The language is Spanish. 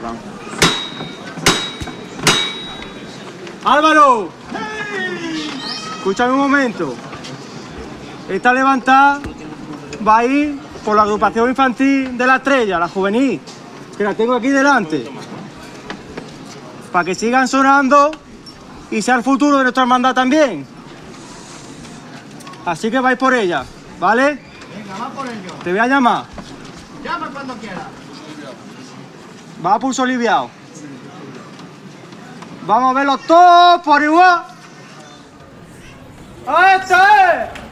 plan. ¡Álvaro! Escúchame un momento. Esta levantada va a ir por la agrupación infantil de La Estrella, la juvenil, que la tengo aquí delante. Para que sigan sonando y sea el futuro de nuestra hermandad también. Así que vais por ella, ¿vale? Venga, va por ello. Te voy a llamar. Llama cuando quieras. Va a pulso aliviado. Vamos a verlos todos por igual. ¡Este es!